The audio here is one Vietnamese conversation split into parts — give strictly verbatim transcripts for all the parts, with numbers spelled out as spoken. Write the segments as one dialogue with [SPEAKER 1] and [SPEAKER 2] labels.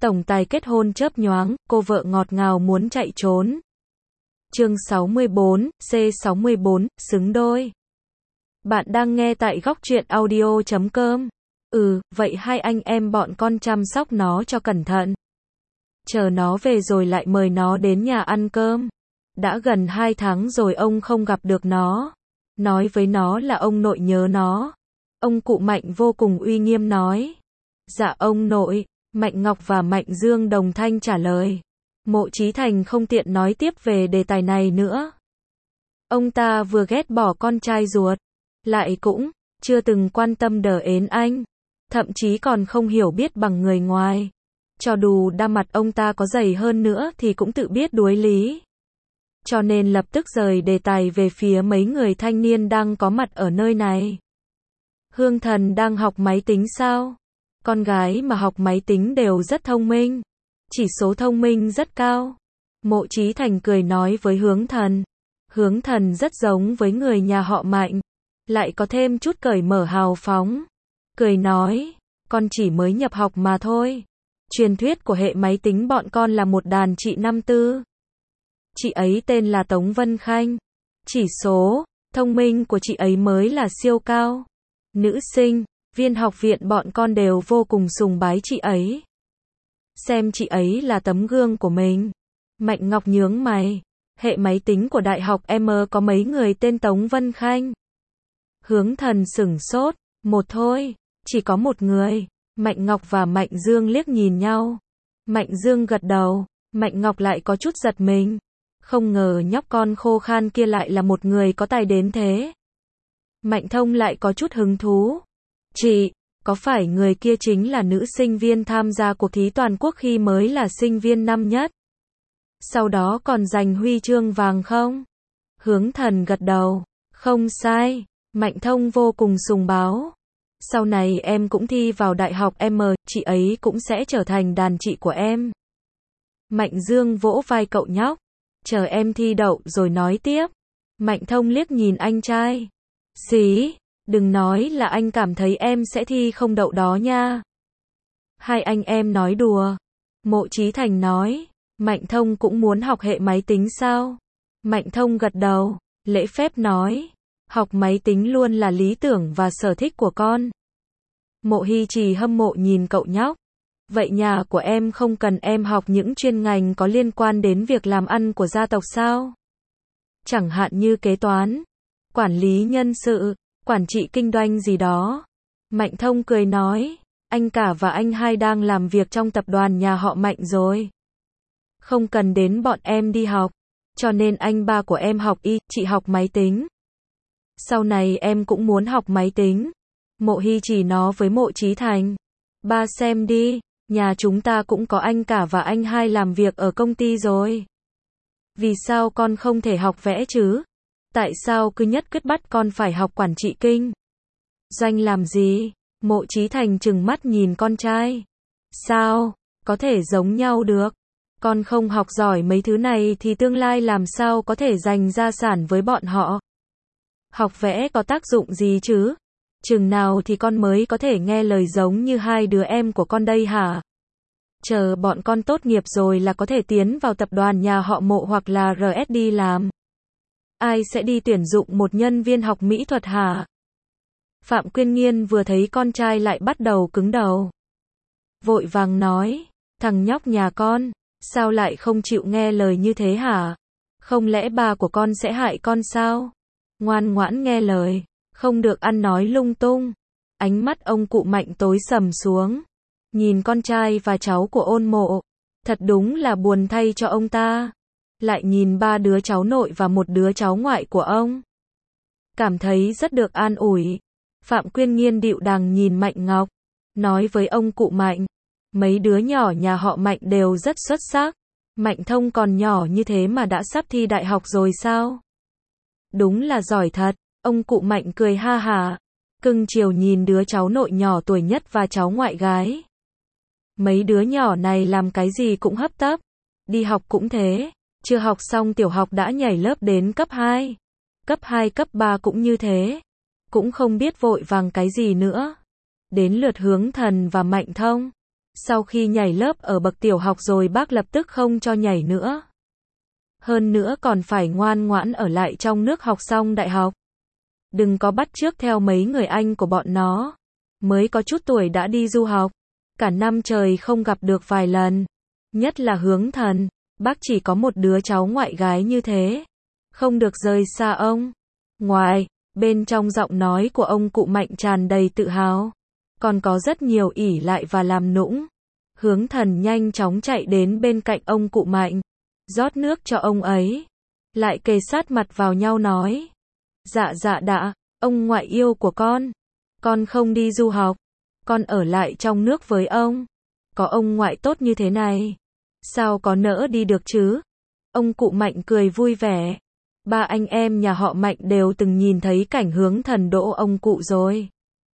[SPEAKER 1] Tổng tài kết hôn chớp nhoáng, cô vợ ngọt ngào muốn chạy trốn. Chương sáu mươi bốn, C sáu mươi bốn, xứng đôi. Bạn đang nghe tại góc truyện audio chấm com. Ừ, vậy hai anh em bọn con chăm sóc nó cho cẩn thận. Chờ nó về rồi lại mời nó đến nhà ăn cơm. Đã gần hai tháng rồi ông không gặp được nó. Nói với nó là ông nội nhớ nó. Ông cụ Mạnh vô cùng uy nghiêm nói. Dạ ông nội. Mạnh Ngọc và Mạnh Dương đồng thanh trả lời. Mộ Chí Thành không tiện nói tiếp về đề tài này nữa. Ông ta vừa ghét bỏ con trai ruột, lại cũng chưa từng quan tâm đờ ến anh, thậm chí còn không hiểu biết bằng người ngoài. Cho dù đa mặt ông ta có dày hơn nữa thì cũng tự biết đuối lý. Cho nên lập tức rời đề tài về phía mấy người thanh niên đang có mặt ở nơi này. Hương Thần đang học máy tính sao? Con gái mà học máy tính đều rất thông minh. Chỉ số thông minh rất cao. Mộ Chí Thành cười nói với Hướng Thần. Hướng Thần rất giống với người nhà họ Mạnh. Lại có thêm chút cởi mở hào phóng. Cười nói, con chỉ mới nhập học mà thôi. Truyền thuyết của hệ máy tính bọn con là một đàn chị năm tư. Chị ấy tên là Tống Vân Khanh. Chỉ số thông minh của chị ấy mới là siêu cao. Nữ sinh viên học viện bọn con đều vô cùng sùng bái chị ấy. Xem chị ấy là tấm gương của mình. Mạnh Ngọc nhướng mày. Hệ máy tính của đại học M có mấy người tên Tống Vân Khanh? Hướng Thần sửng sốt. Một thôi. Chỉ có một người. Mạnh Ngọc và Mạnh Dương liếc nhìn nhau. Mạnh Dương gật đầu. Mạnh Ngọc lại có chút giật mình. Không ngờ nhóc con khô khan kia lại là một người có tài đến thế. Mạnh Thông lại có chút hứng thú. Chị, có phải người kia chính là nữ sinh viên tham gia cuộc thi toàn quốc khi mới là sinh viên năm nhất? Sau đó còn giành huy chương vàng không? Hướng Thần gật đầu. Không sai. Mạnh Thông vô cùng sùng báu. Sau này em cũng thi vào đại học M, chị ấy cũng sẽ trở thành đàn chị của em. Mạnh Dương vỗ vai cậu nhóc. Chờ em thi đậu rồi nói tiếp. Mạnh Thông liếc nhìn anh trai. Xí, đừng nói là anh cảm thấy em sẽ thi không đậu đó nha. Hai anh em nói đùa. Mộ Chí Thành nói. Mạnh Thông cũng muốn học hệ máy tính sao? Mạnh Thông gật đầu, lễ phép nói. Học máy tính luôn là lý tưởng và sở thích của con. Mộ Hy Trì hâm mộ nhìn cậu nhóc. Vậy nhà của em không cần em học những chuyên ngành có liên quan đến việc làm ăn của gia tộc sao? Chẳng hạn như kế toán, quản lý nhân sự, quản trị kinh doanh gì đó. Mạnh Thông cười nói, anh cả và anh hai đang làm việc trong tập đoàn nhà họ Mạnh rồi. Không cần đến bọn em đi học. Cho nên anh ba của em học y, chị học máy tính. Sau này em cũng muốn học máy tính. Mộ Hy Trì nó với Mộ Chí Thành. Ba xem đi, nhà chúng ta cũng có anh cả và anh hai làm việc ở công ty rồi. Vì sao con không thể học vẽ chứ? Tại sao cứ nhất quyết bắt con phải học quản trị kinh doanh làm gì? Mộ Chí Thành trừng mắt nhìn con trai. Sao? Có thể giống nhau được. Con không học giỏi mấy thứ này thì tương lai làm sao có thể dành gia sản với bọn họ? Học vẽ có tác dụng gì chứ? Chừng nào thì con mới có thể nghe lời giống như hai đứa em của con đây hả? Chờ bọn con tốt nghiệp rồi là có thể tiến vào tập đoàn nhà họ Mộ hoặc là rờ ét đi làm. Ai sẽ đi tuyển dụng một nhân viên học mỹ thuật hả? Phạm Quyên Nghiên vừa thấy con trai lại bắt đầu cứng đầu. Vội vàng nói, thằng nhóc nhà con, sao lại không chịu nghe lời như thế hả? Không lẽ bà của con sẽ hại con sao? Ngoan ngoãn nghe lời, không được ăn nói lung tung. Ánh mắt ông cụ Mạnh tối sầm xuống. Nhìn con trai và cháu của Ôn Mộ. Thật đúng là buồn thay cho ông ta. Lại nhìn ba đứa cháu nội và một đứa cháu ngoại của ông. Cảm thấy rất được an ủi. Phạm Quyên Nghiên điệu đàng nhìn Mạnh Ngọc. Nói với ông cụ Mạnh. Mấy đứa nhỏ nhà họ Mạnh đều rất xuất sắc. Mạnh Thông còn nhỏ như thế mà đã sắp thi đại học rồi sao? Đúng là giỏi thật. Ông cụ Mạnh cười ha hả. Cưng chiều nhìn đứa cháu nội nhỏ tuổi nhất và cháu ngoại gái. Mấy đứa nhỏ này làm cái gì cũng hấp tấp. Đi học cũng thế. Chưa học xong tiểu học đã nhảy lớp đến cấp hai. Cấp hai cấp ba cũng như thế. Cũng không biết vội vàng cái gì nữa. Đến lượt Hướng Thần và Mạnh Thông. Sau khi nhảy lớp ở bậc tiểu học rồi bác lập tức không cho nhảy nữa. Hơn nữa còn phải ngoan ngoãn ở lại trong nước học xong đại học. Đừng có bắt chước theo mấy người anh của bọn nó. Mới có chút tuổi đã đi du học. Cả năm trời không gặp được vài lần. Nhất là Hướng Thần. Bác chỉ có một đứa cháu ngoại gái như thế. Không được rời xa ông. Ngoài, bên trong giọng nói của ông cụ Mạnh tràn đầy tự hào. Còn có rất nhiều ỷ lại và làm nũng. Hướng Thần nhanh chóng chạy đến bên cạnh ông cụ Mạnh. Rót nước cho ông ấy. Lại kề sát mặt vào nhau nói. Dạ dạ đã, ông ngoại yêu của con. Con không đi du học. Con ở lại trong nước với ông. Có ông ngoại tốt như thế này. Sao có nỡ đi được chứ? Ông cụ Mạnh cười vui vẻ. Ba anh em nhà họ Mạnh đều từng nhìn thấy cảnh Hướng Thần đỗ ông cụ rồi.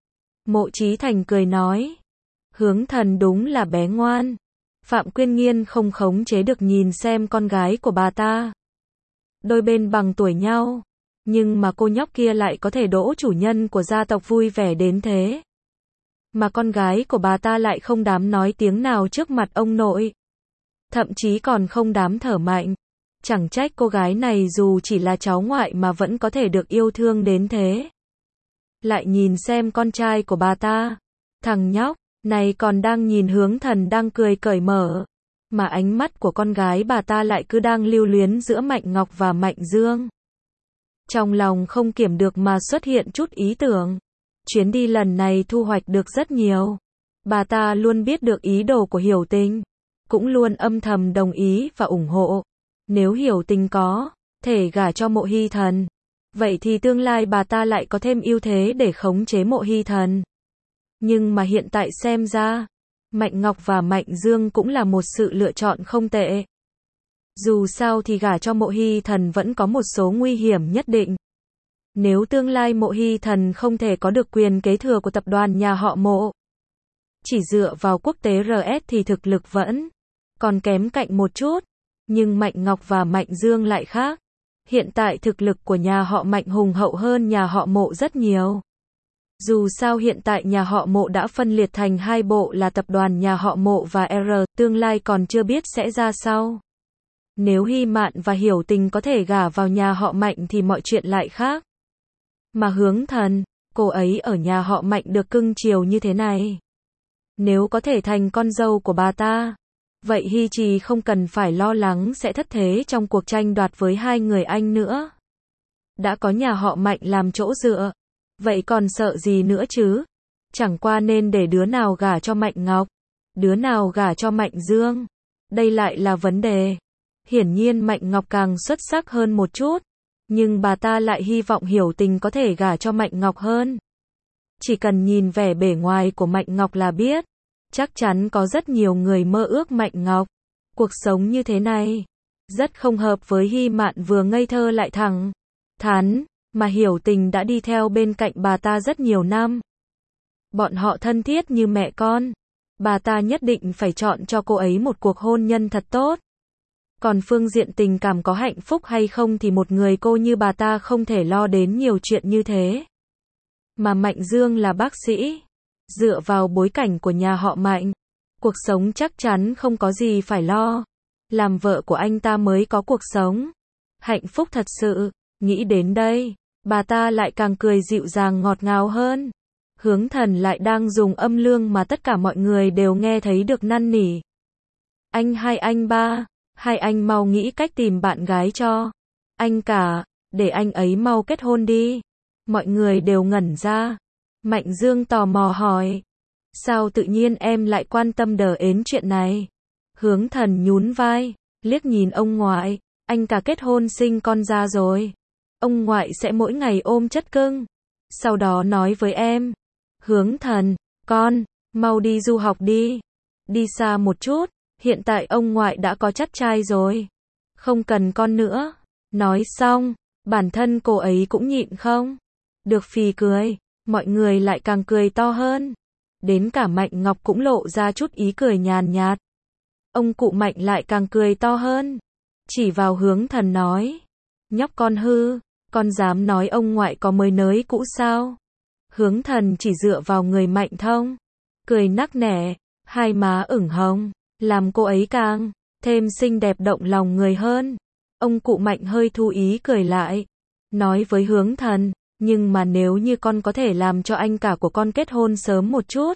[SPEAKER 1] Mộ Chí Thành cười nói. Hướng Thần đúng là bé ngoan. Phạm Quyên Nghiên không khống chế được nhìn xem con gái của bà ta. Đôi bên bằng tuổi nhau. Nhưng mà cô nhóc kia lại có thể đỗ chủ nhân của gia tộc vui vẻ đến thế. Mà con gái của bà ta lại không dám nói tiếng nào trước mặt ông nội. Thậm chí còn không dám thở mạnh. Chẳng trách cô gái này dù chỉ là cháu ngoại mà vẫn có thể được yêu thương đến thế. Lại nhìn xem con trai của bà ta. Thằng nhóc này còn đang nhìn Hướng Thần đang cười cởi mở. Mà ánh mắt của con gái bà ta lại cứ đang lưu luyến giữa Mạnh Ngọc và Mạnh Dương. Trong lòng không kiểm được mà xuất hiện chút ý tưởng. Chuyến đi lần này thu hoạch được rất nhiều. Bà ta luôn biết được ý đồ của Hiểu Tình. Cũng luôn âm thầm đồng ý và ủng hộ. Nếu Hiểu Tình có thể gả cho Mộ Hy Thần. Vậy thì tương lai bà ta lại có thêm ưu thế để khống chế Mộ Hy Thần. Nhưng mà hiện tại xem ra, Mạnh Ngọc và Mạnh Dương cũng là một sự lựa chọn không tệ. Dù sao thì gả cho Mộ Hy Thần vẫn có một số nguy hiểm nhất định. Nếu tương lai Mộ Hy Thần không thể có được quyền kế thừa của tập đoàn nhà họ Mộ, chỉ dựa vào quốc tế rờ ét thì thực lực vẫn còn kém cạnh một chút. Nhưng Mạnh Ngọc và Mạnh Dương lại khác. Hiện tại thực lực của nhà họ Mạnh hùng hậu hơn nhà họ Mộ rất nhiều. Dù sao hiện tại nhà họ Mộ đã phân liệt thành hai bộ là tập đoàn nhà họ Mộ và R, tương lai còn chưa biết sẽ ra sao. Nếu Hy Mạn và Hiểu Tình có thể gả vào nhà họ Mạnh thì mọi chuyện lại khác. Mà Hướng Thần, cô ấy ở nhà họ Mạnh được cưng chiều như thế này. Nếu có thể thành con dâu của bà ta, vậy Hy Trì không cần phải lo lắng sẽ thất thế trong cuộc tranh đoạt với hai người anh nữa. Đã có nhà họ Mạnh làm chỗ dựa, vậy còn sợ gì nữa chứ? Chẳng qua nên để đứa nào gả cho Mạnh Ngọc, đứa nào gả cho Mạnh Dương. Đây lại là vấn đề. Hiển nhiên Mạnh Ngọc càng xuất sắc hơn một chút, nhưng bà ta lại hy vọng Hiểu Tình có thể gả cho Mạnh Ngọc hơn. Chỉ cần nhìn vẻ bề ngoài của Mạnh Ngọc là biết, chắc chắn có rất nhiều người mơ ước Mạnh Ngọc. Cuộc sống như thế này, rất không hợp với Hy Mạn vừa ngây thơ lại thẳng thắn, mà Hiểu Tình đã đi theo bên cạnh bà ta rất nhiều năm. Bọn họ thân thiết như mẹ con. Bà ta nhất định phải chọn cho cô ấy một cuộc hôn nhân thật tốt. Còn phương diện tình cảm có hạnh phúc hay không thì một người cô như bà ta không thể lo đến nhiều chuyện như thế. Mà Mạnh Dương là bác sĩ. Dựa vào bối cảnh của nhà họ Mạnh, cuộc sống chắc chắn không có gì phải lo. Làm vợ của anh ta mới có cuộc sống hạnh phúc thật sự. Nghĩ đến đây, bà ta lại càng cười dịu dàng ngọt ngào hơn. Hướng Thần lại đang dùng âm lương mà tất cả mọi người đều nghe thấy được năn nỉ. Anh hai anh ba, hai anh mau nghĩ cách tìm bạn gái cho anh cả, để anh ấy mau kết hôn đi. Mọi người đều ngẩn ra. Mạnh Dương tò mò hỏi. Sao tự nhiên em lại quan tâm đờ ến chuyện này? Hướng Thần nhún vai, liếc nhìn ông ngoại. Anh cả kết hôn sinh con ra rồi. Ông ngoại sẽ mỗi ngày ôm chất cưng. Sau đó nói với em. Hướng Thần, con, mau đi du học đi. Đi xa một chút, hiện tại ông ngoại đã có chắt trai rồi. Không cần con nữa. Nói xong, bản thân cô ấy cũng nhịn không được phì cười. Mọi người lại càng cười to hơn. Đến cả Mạnh Ngọc cũng lộ ra chút ý cười nhàn nhạt. Ông cụ Mạnh lại càng cười to hơn. Chỉ vào Hướng Thần nói. Nhóc con hư, con dám nói ông ngoại có mới nới cũ sao? Hướng Thần chỉ dựa vào người Mạnh Thông. Cười nắc nẻ. hai má ửng hồng, làm cô ấy càng thêm xinh đẹp động lòng người hơn. Ông cụ Mạnh hơi thu ý cười lại, nói với Hướng Thần, nhưng mà nếu như con có thể làm cho anh cả của con kết hôn sớm một chút,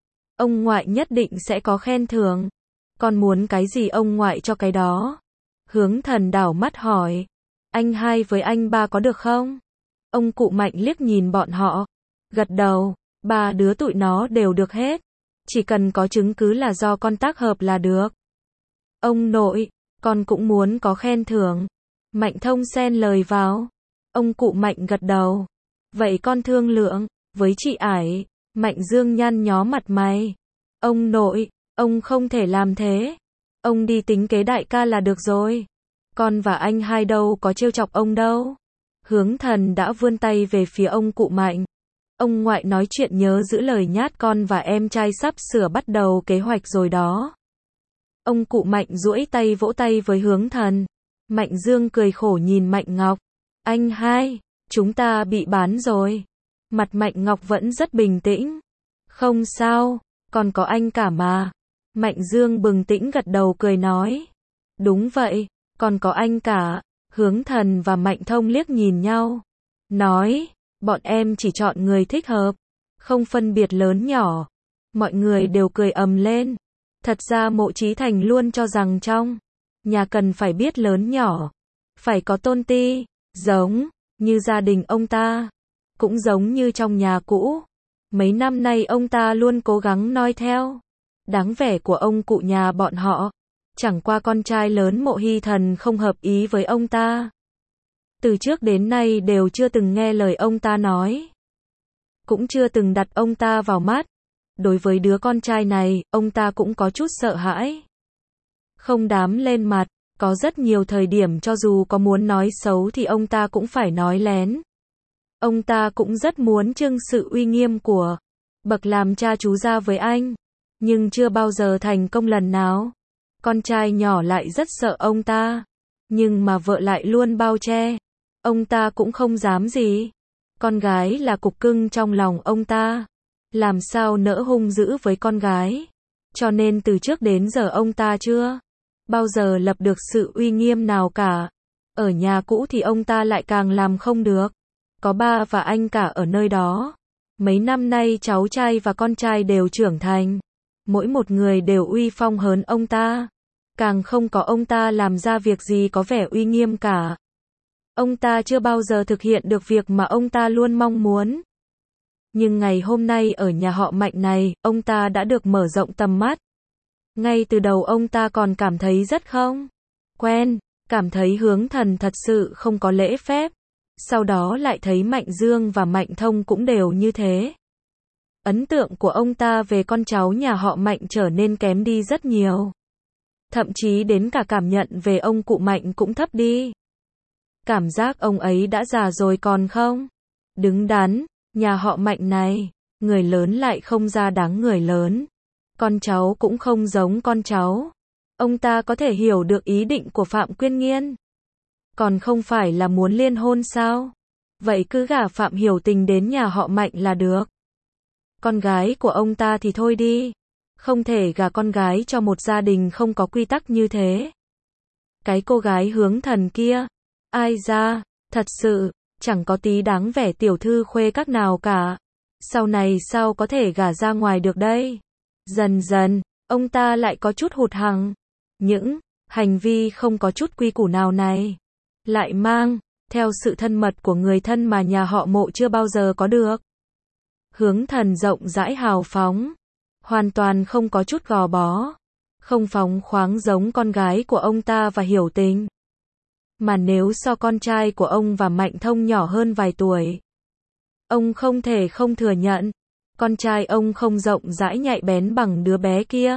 [SPEAKER 1] ông ngoại nhất định sẽ có khen thưởng. Con muốn cái gì ông ngoại cho cái đó. Hướng Thần đảo mắt hỏi, anh hai với anh ba có được không? Ông cụ Mạnh liếc nhìn bọn họ, gật đầu, ba đứa tụi nó đều được hết. Chỉ cần có chứng cứ là do con tác hợp là được. Ông nội, con cũng muốn có khen thưởng. Mạnh Thông xen lời vào. Ông cụ Mạnh gật đầu. Vậy con thương lượng với chị Ải. Mạnh Dương nhăn nhó mặt mày. Ông nội, ông không thể làm thế. Ông đi tính kế đại ca là được rồi. Con và anh hai đâu có trêu chọc ông đâu. Hướng Thần đã vươn tay về phía ông cụ Mạnh. Ông ngoại nói chuyện nhớ giữ lời nhát, con và em trai sắp sửa bắt đầu kế hoạch rồi đó. Ông cụ Mạnh duỗi tay vỗ tay với Hướng Thần. Mạnh Dương cười khổ nhìn Mạnh Ngọc. Anh hai, chúng ta bị bán rồi. Mặt Mạnh Ngọc vẫn rất bình tĩnh. Không sao, còn có anh cả mà. Mạnh Dương bừng tỉnh gật đầu cười nói. Đúng vậy, còn có anh cả. Hướng Thần và Mạnh Thông liếc nhìn nhau. Nói, bọn em chỉ chọn người thích hợp. Không phân biệt lớn nhỏ. Mọi người đều cười ầm lên. Thật ra Mộ Chí Thành luôn cho rằng trong nhà cần phải biết lớn nhỏ. Phải có tôn ti. Giống như gia đình ông ta. Cũng giống như trong nhà cũ. Mấy năm nay ông ta luôn cố gắng noi theo dáng vẻ của ông cụ nhà bọn họ. Chẳng qua con trai lớn Mộ Hy Thần không hợp ý với ông ta. Từ trước đến nay đều chưa từng nghe lời ông ta nói. Cũng chưa từng đặt ông ta vào mắt. Đối với đứa con trai này, ông ta cũng có chút sợ hãi. Không đám lên mặt, có rất nhiều thời điểm cho dù có muốn nói xấu thì ông ta cũng phải nói lén. Ông ta cũng rất muốn trưng sự uy nghiêm của bậc làm cha chú ra với anh, nhưng chưa bao giờ thành công lần nào. Con trai nhỏ lại rất sợ ông ta, nhưng mà vợ lại luôn bao che. Ông ta cũng không dám gì. Con gái là cục cưng trong lòng ông ta. Làm sao nỡ hung dữ với con gái. Cho nên từ trước đến giờ ông ta chưa bao giờ lập được sự uy nghiêm nào cả. Ở nhà cũ thì ông ta lại càng làm không được. Có ba và anh cả ở nơi đó. Mấy năm nay cháu trai và con trai đều trưởng thành. Mỗi một người đều uy phong hơn ông ta. Càng không có ông ta làm ra việc gì có vẻ uy nghiêm cả. Ông ta chưa bao giờ thực hiện được việc mà ông ta luôn mong muốn. Nhưng ngày hôm nay ở nhà họ Mạnh này, ông ta đã được mở rộng tầm mắt. Ngay từ đầu ông ta còn cảm thấy rất không quen, cảm thấy Hướng Thần thật sự không có lễ phép. Sau đó lại thấy Mạnh Dương và Mạnh Thông cũng đều như thế. Ấn tượng của ông ta về con cháu nhà họ Mạnh trở nên kém đi rất nhiều. Thậm chí đến cả cảm nhận về ông cụ Mạnh cũng thấp đi. Cảm giác ông ấy đã già rồi còn không đứng đắn. Nhà họ Mạnh này, người lớn lại không ra dáng người lớn. Con cháu cũng không giống con cháu. Ông ta có thể hiểu được ý định của Phạm Quyên Nghiên. Còn không phải là muốn liên hôn sao? Vậy cứ gả Phạm Hiểu Tình đến nhà họ Mạnh là được. Con gái của ông ta thì thôi đi. Không thể gả con gái cho một gia đình không có quy tắc như thế. Cái cô gái Hướng Thần kia, ai ra, thật sự chẳng có tí đáng vẻ tiểu thư khuê các nào cả. Sau này sao có thể gả ra ngoài được đây? Dần dần, ông ta lại có chút hụt hẫng. Những hành vi không có chút quy củ nào này lại mang theo sự thân mật của người thân mà nhà họ Mộ chưa bao giờ có được. Hướng Thần rộng rãi hào phóng, hoàn toàn không có chút gò bó, không phóng khoáng giống con gái của ông ta và Hiểu Tình. Mà nếu so con trai của ông và Mạnh Thông nhỏ hơn vài tuổi, ông không thể không thừa nhận, con trai ông không rộng rãi nhạy bén bằng đứa bé kia.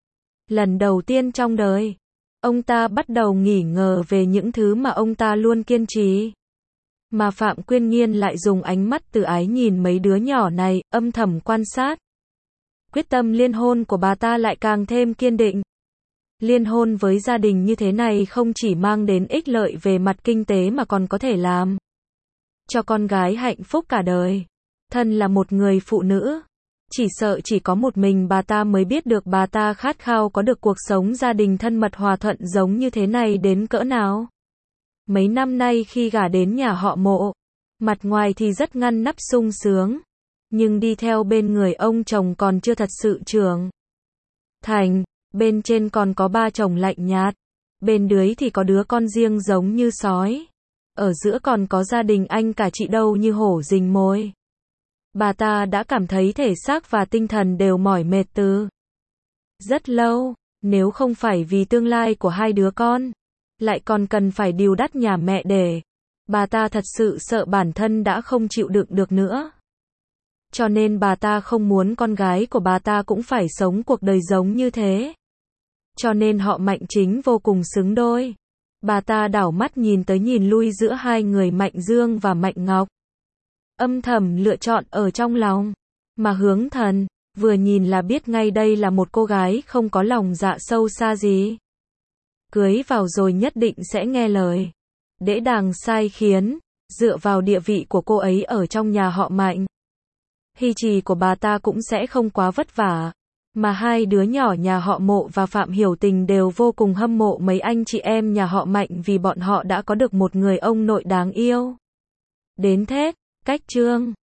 [SPEAKER 1] Lần đầu tiên trong đời, ông ta bắt đầu nghi ngờ về những thứ mà ông ta luôn kiên trì. Mà Phạm Quyên Nghiên lại dùng ánh mắt từ ái nhìn mấy đứa nhỏ này, âm thầm quan sát. Quyết tâm liên hôn của bà ta lại càng thêm kiên định. Liên hôn với gia đình như thế này không chỉ mang đến ích lợi về mặt kinh tế mà còn có thể làm cho con gái hạnh phúc cả đời. Thân là một người phụ nữ, Chỉ sợ chỉ có một mình bà ta mới biết được bà ta khát khao có được cuộc sống gia đình thân mật hòa thuận giống như thế này đến cỡ nào. Mấy năm nay khi gả đến nhà họ Mộ, mặt ngoài thì rất ngăn nắp sung sướng, nhưng đi theo bên người ông chồng còn chưa thật sự trưởng thành, bên trên còn có ba chồng lạnh nhạt, bên dưới thì có đứa con riêng giống như sói, ở giữa còn có gia đình anh cả chị dâu như hổ rình mồi. Bà ta đã cảm thấy thể xác và tinh thần đều mỏi mệt từ rất lâu, nếu không phải vì tương lai của hai đứa con, lại còn cần phải đìu đắt nhà mẹ đẻ, bà ta thật sự sợ bản thân đã không chịu đựng được nữa. Cho nên bà ta không muốn con gái của bà ta cũng phải sống cuộc đời giống như thế. Cho nên họ Mạnh chính vô cùng xứng đôi. Bà ta đảo mắt nhìn tới nhìn lui giữa hai người Mạnh Dương và Mạnh Ngọc. Âm thầm lựa chọn ở trong lòng. Mà Hướng Thần, vừa nhìn là biết ngay đây là một cô gái không có lòng dạ sâu xa gì. Cưới vào rồi nhất định sẽ nghe lời. Đễ đàng sai khiến, dựa vào địa vị của cô ấy ở trong nhà họ Mạnh. Hy trì của bà ta cũng sẽ không quá vất vả. Mà hai đứa nhỏ nhà họ Mộ và Phạm Hiểu Tình đều vô cùng hâm mộ mấy anh chị em nhà họ Mạnh vì bọn họ đã có được một người ông nội đáng yêu. Đến thế, cách chương